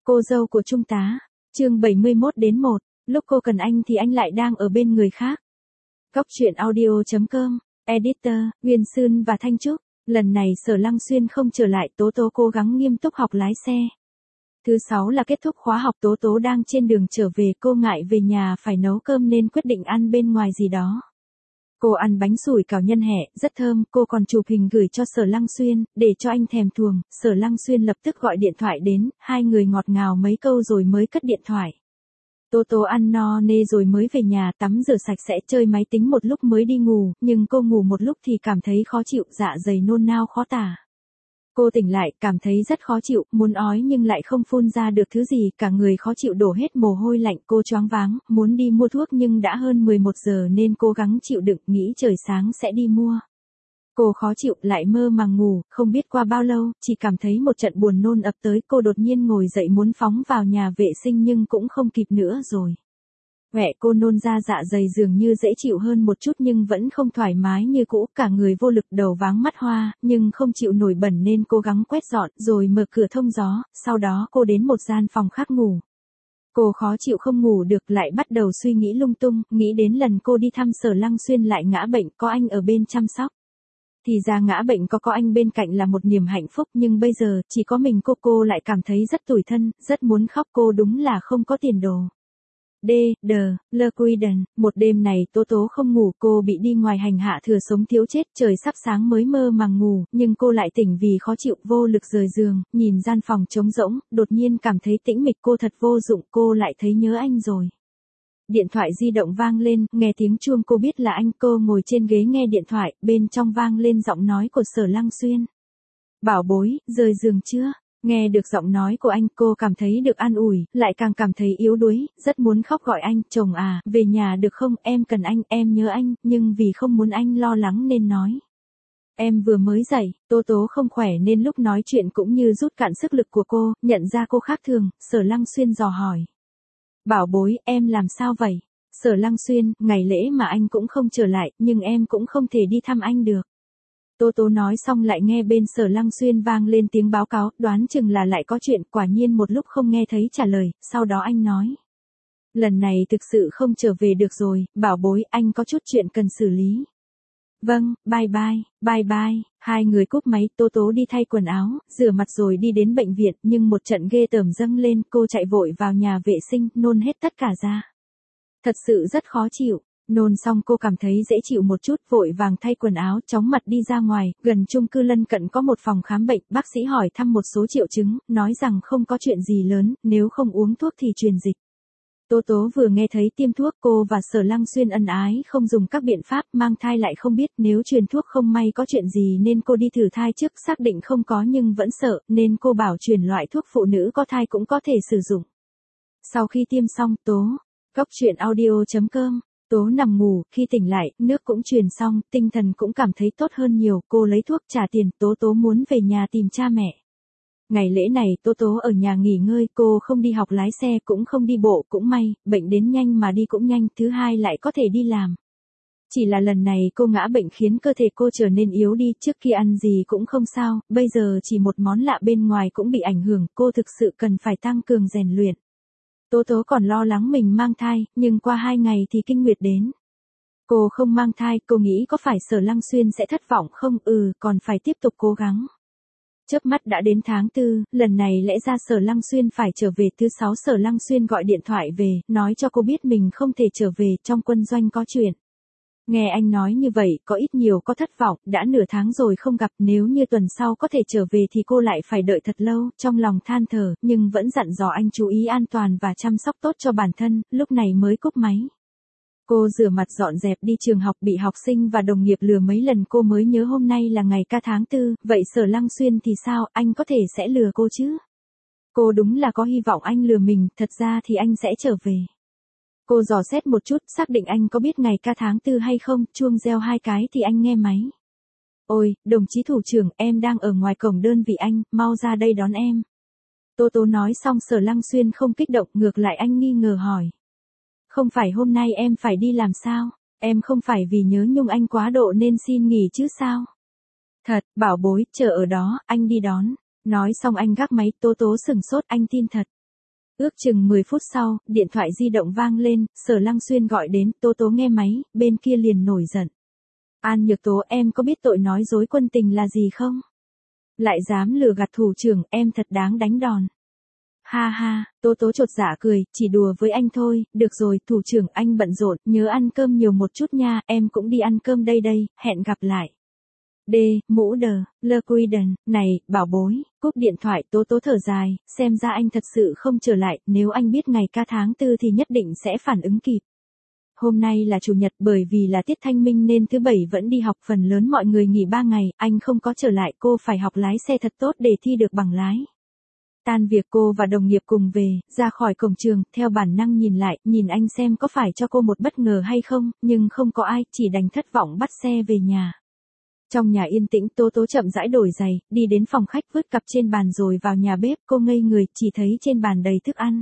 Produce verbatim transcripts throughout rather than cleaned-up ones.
Cô dâu của Trung tá. Chương bảy mươi mốt đến một. Lúc cô cần anh thì anh lại đang ở bên người khác. Góc truyện audio chấm com. Editor, Nguyên Sương và Thanh Trúc. Lần này Sở Lăng Xuyên không trở lại, Tố Tố cố gắng nghiêm túc học lái xe. Thứ sáu là kết thúc khóa học, Tố Tố đang trên đường trở về, cô ngại về nhà phải nấu cơm nên quyết định ăn bên ngoài gì đó. Cô ăn bánh sủi cảo nhân hẹ, rất thơm, cô còn chụp hình gửi cho Sở Lăng Xuyên, để cho anh thèm thuồng. Sở Lăng Xuyên lập tức gọi điện thoại đến, hai người ngọt ngào mấy câu rồi mới cất điện thoại. Tố Tố ăn no nê rồi mới về nhà, tắm rửa sạch sẽ, chơi máy tính một lúc mới đi ngủ, nhưng cô ngủ một lúc thì cảm thấy khó chịu, dạ dày nôn nao khó tả. Cô tỉnh lại, cảm thấy rất khó chịu, muốn ói nhưng lại không phun ra được thứ gì, cả người khó chịu đổ hết mồ hôi lạnh, cô choáng váng, muốn đi mua thuốc nhưng đã hơn mười một giờ nên cố gắng chịu đựng, nghĩ trời sáng sẽ đi mua. Cô khó chịu, lại mơ màng ngủ, không biết qua bao lâu, chỉ cảm thấy một trận buồn nôn ập tới, cô đột nhiên ngồi dậy muốn phóng vào nhà vệ sinh nhưng cũng không kịp nữa rồi. Mẹ cô nôn ra, dạ dày dường như dễ chịu hơn một chút nhưng vẫn không thoải mái như cũ, cả người vô lực, đầu váng mắt hoa, nhưng không chịu nổi bẩn nên cố gắng quét dọn, rồi mở cửa thông gió, sau đó cô đến một gian phòng khác ngủ. Cô khó chịu không ngủ được, lại bắt đầu suy nghĩ lung tung, nghĩ đến lần cô đi thăm Sở Lăng Xuyên lại ngã bệnh, có anh ở bên chăm sóc. Thì ra ngã bệnh có có anh bên cạnh là một niềm hạnh phúc, nhưng bây giờ, chỉ có mình cô, cô lại cảm thấy rất tủi thân, rất muốn khóc, cô đúng là không có tiền đồ. D. D. L. Quiden. Một đêm này Tố Tố không ngủ, cô bị đi ngoài hành hạ thừa sống thiếu chết, trời sắp sáng mới mơ màng ngủ, nhưng cô lại tỉnh vì khó chịu, vô lực rời giường, nhìn gian phòng trống rỗng, đột nhiên cảm thấy tĩnh mịch, cô thật vô dụng, cô lại thấy nhớ anh rồi. Điện thoại di động vang lên, nghe tiếng chuông cô biết là anh, cô ngồi trên ghế nghe điện thoại, bên trong vang lên giọng nói của Sở Lăng Xuyên. Bảo bối, rời giường chưa? Nghe được giọng nói của anh, cô cảm thấy được an ủi, lại càng cảm thấy yếu đuối, rất muốn khóc gọi anh, chồng à, về nhà được không, em cần anh, em nhớ anh, nhưng vì không muốn anh lo lắng nên nói. Em vừa mới dậy, Tố Tố không khỏe nên lúc nói chuyện cũng như rút cạn sức lực của cô, nhận ra cô khác thường, Sở Lăng Xuyên dò hỏi. Bảo bối, em làm sao vậy? Sở Lăng Xuyên, ngày lễ mà anh cũng không trở lại, nhưng em cũng không thể đi thăm anh được. Tố Tố nói xong lại nghe bên Sở Lăng Xuyên vang lên tiếng báo cáo, đoán chừng là lại có chuyện, quả nhiên một lúc không nghe thấy trả lời, sau đó anh nói. Lần này thực sự không trở về được rồi, bảo bối, anh có chút chuyện cần xử lý. Vâng, bye bye, bye bye, hai người cúp máy, Tố Tố đi thay quần áo, rửa mặt rồi đi đến bệnh viện, nhưng một trận ghê tởm dâng lên, cô chạy vội vào nhà vệ sinh, nôn hết tất cả ra. Thật sự rất khó chịu. Nôn xong cô cảm thấy dễ chịu một chút, vội vàng thay quần áo, chóng mặt đi ra ngoài, gần chung cư lân cận có một phòng khám bệnh, bác sĩ hỏi thăm một số triệu chứng, nói rằng không có chuyện gì lớn, nếu không uống thuốc thì truyền dịch. Tố Tố vừa nghe thấy tiêm thuốc, cô và Sở Lăng Xuyên ân ái không dùng các biện pháp, mang thai lại không biết, nếu truyền thuốc không may có chuyện gì nên cô đi thử thai trước, xác định không có nhưng vẫn sợ, nên cô bảo truyền loại thuốc phụ nữ có thai cũng có thể sử dụng. Sau khi tiêm xong, Tố, góc truyện audio chấm com. Tố nằm ngủ, khi tỉnh lại, nước cũng truyền xong, tinh thần cũng cảm thấy tốt hơn nhiều, cô lấy thuốc trả tiền, Tố Tố muốn về nhà tìm cha mẹ. Ngày lễ này, Tố Tố ở nhà nghỉ ngơi, cô không đi học lái xe, cũng không đi bộ, cũng may, bệnh đến nhanh mà đi cũng nhanh, thứ hai lại có thể đi làm. Chỉ là lần này cô ngã bệnh khiến cơ thể cô trở nên yếu đi, trước khi ăn gì cũng không sao, bây giờ chỉ một món lạ bên ngoài cũng bị ảnh hưởng, cô thực sự cần phải tăng cường rèn luyện. Tố Tố còn lo lắng mình mang thai, nhưng qua hai ngày thì kinh nguyệt đến. Cô không mang thai, cô nghĩ có phải Sở Lăng Xuyên sẽ thất vọng không, ừ, còn phải tiếp tục cố gắng. Chớp mắt đã đến tháng tư, lần này lẽ ra Sở Lăng Xuyên phải trở về, thứ sáu Sở Lăng Xuyên gọi điện thoại về, nói cho cô biết mình không thể trở về, trong quân doanh có chuyện. Nghe anh nói như vậy, có ít nhiều có thất vọng, đã nửa tháng rồi không gặp, nếu như tuần sau có thể trở về thì cô lại phải đợi thật lâu, trong lòng than thở, nhưng vẫn dặn dò anh chú ý an toàn và chăm sóc tốt cho bản thân, lúc này mới cúp máy. Cô rửa mặt dọn dẹp đi trường học, bị học sinh và đồng nghiệp lừa mấy lần, cô mới nhớ hôm nay là ngày ca tháng tư, vậy Sở Lăng Xuyên thì sao, anh có thể sẽ lừa cô chứ? Cô đúng là có hy vọng anh lừa mình, thật ra thì anh sẽ trở về. Cô dò xét một chút, xác định anh có biết ngày ca tháng tư hay không, chuông reo hai cái thì anh nghe máy. Ôi, đồng chí thủ trưởng, em đang ở ngoài cổng đơn vị anh, mau ra đây đón em. Tố Tố nói xong Sở Lăng Xuyên không kích động, ngược lại anh nghi ngờ hỏi. Không phải hôm nay em phải đi làm sao? Em không phải vì nhớ nhung anh quá độ nên xin nghỉ chứ sao? Thật, bảo bối, chờ ở đó, anh đi đón. Nói xong anh gác máy, Tố Tố sửng sốt, anh tin thật. Ước chừng mười phút sau, điện thoại di động vang lên, Sở Lăng Xuyên gọi đến, Tố Tố nghe máy, bên kia liền nổi giận. An Nhược Tố, em có biết tội nói dối quân tình là gì không? Lại dám lừa gạt thủ trưởng, em thật đáng đánh đòn. Ha ha, Tố Tố chột dạ cười, chỉ đùa với anh thôi, được rồi, thủ trưởng anh bận rộn, nhớ ăn cơm nhiều một chút nha, em cũng đi ăn cơm đây đây, hẹn gặp lại. D, mũ đờ, lơ quy đần, này, bảo bối, cúp điện thoại. Tố Tố thở dài, xem ra anh thật sự không trở lại, nếu anh biết ngày ca tháng tư thì nhất định sẽ phản ứng kịp. Hôm nay là chủ nhật, bởi vì là tiết thanh minh nên thứ bảy vẫn đi học, phần lớn mọi người nghỉ ba ngày, anh không có trở lại, cô phải học lái xe thật tốt để thi được bằng lái. Tan việc cô và đồng nghiệp cùng về, ra khỏi cổng trường, theo bản năng nhìn lại, nhìn anh xem có phải cho cô một bất ngờ hay không, nhưng không có ai, chỉ đành thất vọng bắt xe về nhà. Trong nhà yên tĩnh, Tố Tố chậm rãi đổi giày, đi đến phòng khách vứt cặp trên bàn rồi vào nhà bếp, cô ngây người, chỉ thấy trên bàn đầy thức ăn.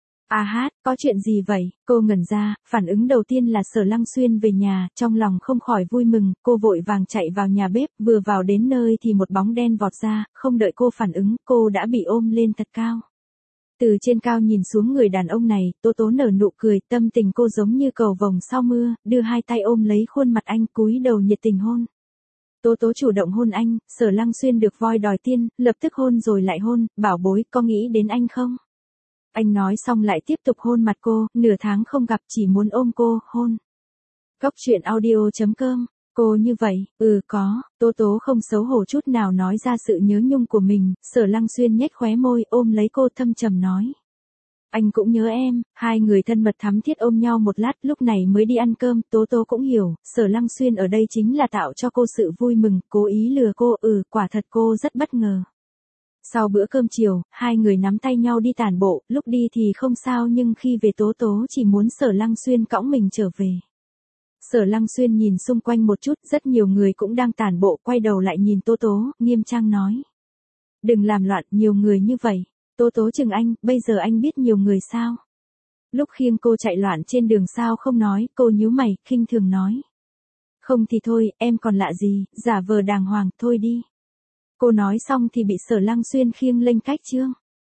À hát, có chuyện gì vậy? Cô ngẩn ra, phản ứng đầu tiên là Sở Lăng Xuyên về nhà, trong lòng không khỏi vui mừng, cô vội vàng chạy vào nhà bếp, vừa vào đến nơi thì một bóng đen vọt ra, không đợi cô phản ứng, cô đã bị ôm lên thật cao. Từ trên cao nhìn xuống người đàn ông này, Tố Tố nở nụ cười, tâm tình cô giống như cầu vồng sau mưa, đưa hai tay ôm lấy khuôn mặt anh, cúi đầu nhiệt tình hôn. Tố Tố chủ động hôn anh, Sở Lăng Xuyên được voi đòi tiên, lập tức hôn rồi lại hôn, bảo bối, có nghĩ đến anh không? Anh nói xong lại tiếp tục hôn mặt cô, nửa tháng không gặp chỉ muốn ôm cô, hôn. Cốc truyện audio chấm com, cô như vậy, ừ có, Tố Tố không xấu hổ chút nào nói ra sự nhớ nhung của mình, Sở Lăng Xuyên nhếch khóe môi ôm lấy cô thâm trầm nói. Anh cũng nhớ em, hai người thân mật thắm thiết ôm nhau một lát, lúc này mới đi ăn cơm, Tố Tố cũng hiểu, Sở Lăng Xuyên ở đây chính là tạo cho cô sự vui mừng, cố ý lừa cô, ừ, quả thật cô rất bất ngờ. Sau bữa cơm chiều, hai người nắm tay nhau đi tản bộ, lúc đi thì không sao nhưng khi về Tố Tố chỉ muốn Sở Lăng Xuyên cõng mình trở về. Sở Lăng Xuyên nhìn xung quanh một chút, rất nhiều người cũng đang tản bộ, quay đầu lại nhìn Tố Tố, nghiêm trang nói. Đừng làm loạn, nhiều người như vậy. Tố Tố chừng anh, bây giờ anh biết nhiều người sao? Lúc khiêng cô chạy loạn trên đường sao không nói, cô nhíu mày, khinh thường nói. Không thì thôi, em còn lạ gì, giả vờ đàng hoàng, thôi đi. Cô nói xong thì bị Sở Lăng Xuyên khiêng lên cách chương.